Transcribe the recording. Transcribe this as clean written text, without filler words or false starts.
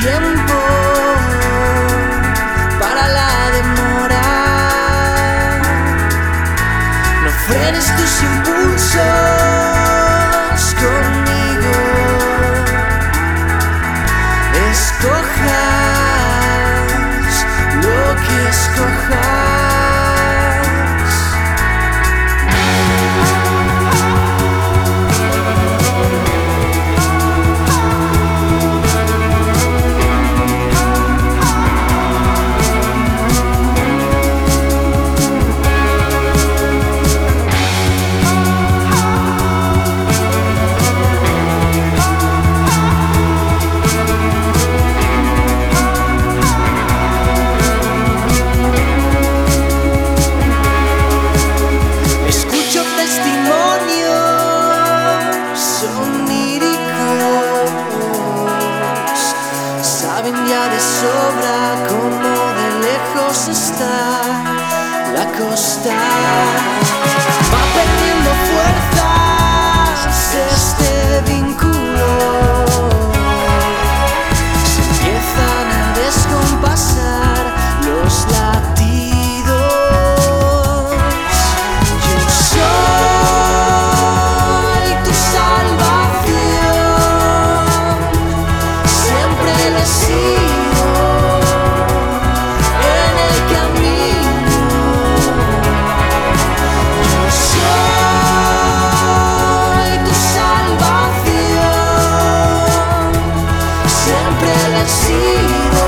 tiempo para la demora. No frenes tus impulsos conmigo. Escojas lo que escojas. Saben ya de sobra cómo de lejos está la costa. Va perdiendo fuerzas este vínculo. Se empiezan a descompasar los latidos. Yo soy tu salvación. Siempre lo he sido en el camino. Yo soy tu salvación. Siempre lo he sido.